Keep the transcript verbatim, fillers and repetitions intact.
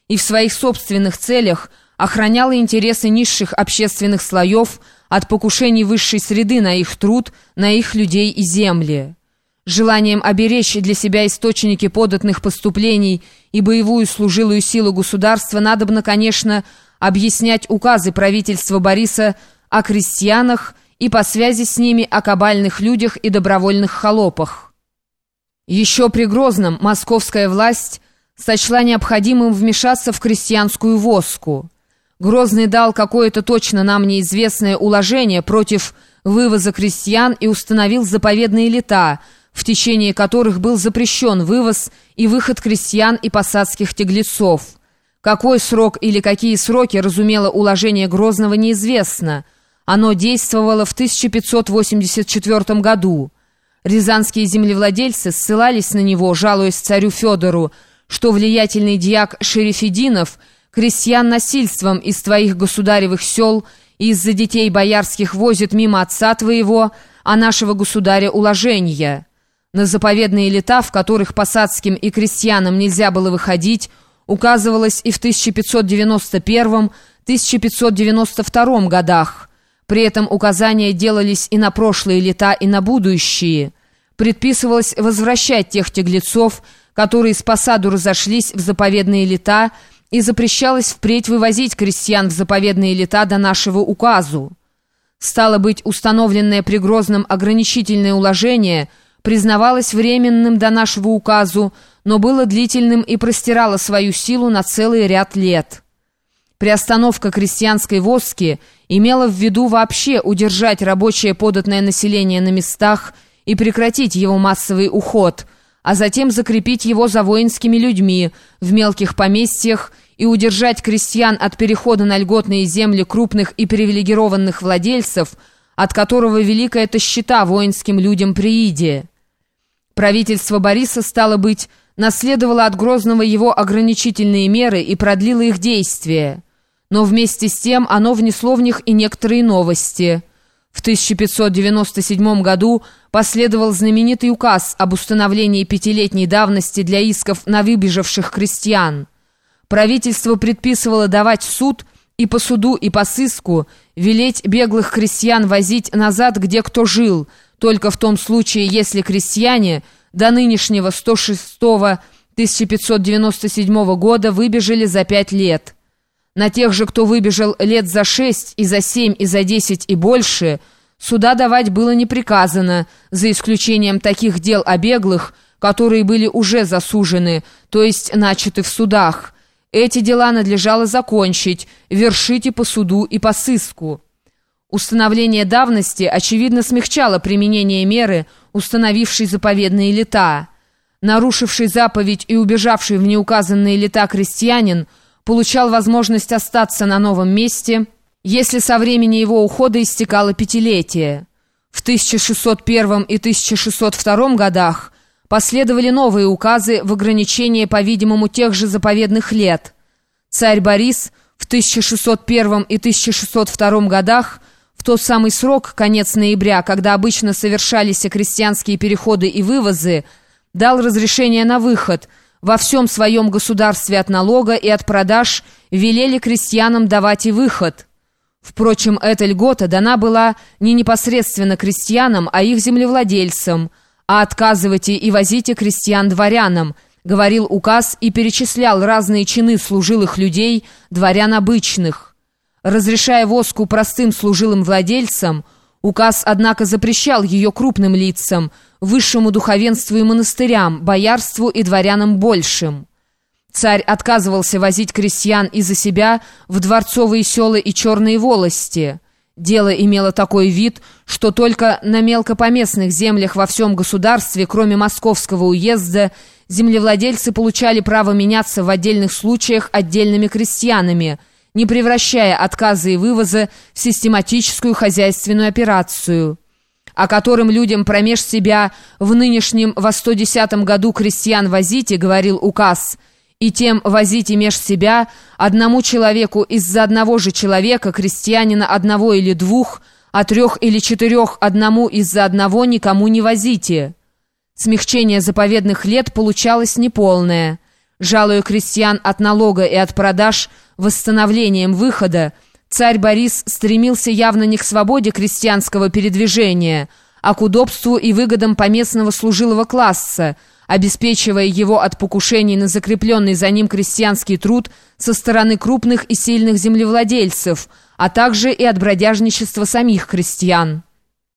и в своих собственных целях охраняла интересы низших общественных слоев от покушений высшей среды на их труд, на их людей и земли. Желанием оберечь для себя источники податных поступлений и боевую служилую силу государства надобно, конечно, объяснять указы правительства Бориса о крестьянах и по связи с ними о кабальных людях и добровольных холопах. Еще при Грозном московская власть сочла необходимым вмешаться в крестьянскую воску. Грозный дал какое-то точно нам неизвестное уложение против вывоза крестьян и установил заповедные лета, в течение которых был запрещен вывоз и выход крестьян и посадских тяглецов. Какой срок или какие сроки разумело уложение Грозного, неизвестно. Оно действовало в тысяча пятьсот восемьдесят четвёртом году. Рязанские землевладельцы ссылались на него, жалуясь царю Федору, что влиятельный дьяк Шерефединов крестьян насильством из твоих государевых сел и из-за детей боярских возит мимо отца твоего, а нашего государя уложения. На заповедные лета, в которых посадским и крестьянам нельзя было выходить, указывалось и в тысяча пятьсот девяносто первом — тысяча пятьсот девяносто втором годах. При этом указания делались и на прошлые лета, и на будущие. Предписывалось возвращать тех тяглецов, которые с посаду разошлись в заповедные лета, и запрещалось впредь вывозить крестьян в заповедные лета до нашего указу. Стало быть, установленное при Грозном ограничительное уложение признавалось временным до нашего указу, но было длительным и простирало свою силу на целый ряд лет. Приостановка крестьянской воски имела в виду вообще удержать рабочее податное население на местах и прекратить его массовый уход, а затем закрепить его за воинскими людьми в мелких поместьях и удержать крестьян от перехода на льготные земли крупных и привилегированных владельцев, от которого великая тощета воинским людям прииде. Правительство Бориса, стало быть, наследовало от Грозного его ограничительные меры и продлило их действие. Но вместе с тем оно внесло в них и некоторые новости. В тысяча пятьсот девяносто седьмом году последовал знаменитый указ об установлении пятилетней давности для исков на выбежавших крестьян. Правительство предписывало давать в суд и по суду, и по сыску, велеть беглых крестьян возить назад, где кто жил, только в том случае, если крестьяне до нынешнего сто шестого — тысяча пятьсот девяносто седьмого года выбежали за пять лет. На тех же, кто выбежал лет за шесть, и за семь, и за десять, и больше, суда давать было не приказано, за исключением таких дел о беглых, которые были уже засужены, то есть начаты в судах. Эти дела надлежало закончить, вершить и по суду, и по сыску. Установление давности, очевидно, смягчало применение меры, установившей заповедные лета. Нарушивший заповедь и убежавший в неуказанные лета крестьянин получал возможность остаться на новом месте, если со времени его ухода истекало пятилетие. В тысяча шестьсот первом и тысяча шестьсот втором годах последовали новые указы в ограничение, по-видимому, тех же заповедных лет. Царь Борис в тысяча шестьсот первом и тысяча шестьсот втором годах, в тот самый срок, конец ноября, когда обычно совершались крестьянские переходы и вывозы, дал разрешение на выход. Во всем своем государстве от налога и от продаж велели крестьянам давать и выход. Впрочем, эта льгота дана была не непосредственно крестьянам, а их землевладельцам, а отказывайте и возите крестьян дворянам, говорил указ и перечислял разные чины служилых людей, дворян обычных. Разрешая воску простым служилым владельцам, указ, однако, запрещал ее крупным лицам, высшему духовенству и монастырям, боярству и дворянам большим. Царь отказывался возить крестьян и за себя в дворцовые села и черные волости. Дело имело такой вид, что только на мелкопоместных землях во всем государстве, кроме Московского уезда, землевладельцы получали право меняться в отдельных случаях отдельными крестьянами, не превращая отказы и вывозы в систематическую хозяйственную операцию, о котором людям промеж себя в нынешнем во сто десятом году крестьян возите, говорил указ, и тем возите меж себя одному человеку из-за одного же человека, крестьянина одного или двух, а трех или четырех одному из-за одного никому не возите. Смягчение заповедных лет получалось неполное. Жалуя крестьян от налога и от продаж восстановлением выхода, царь Борис стремился явно не к свободе крестьянского передвижения, а к удобству и выгодам поместного служилого класса, обеспечивая его от покушений на закрепленный за ним крестьянский труд со стороны крупных и сильных землевладельцев, а также и от бродяжничества самих крестьян.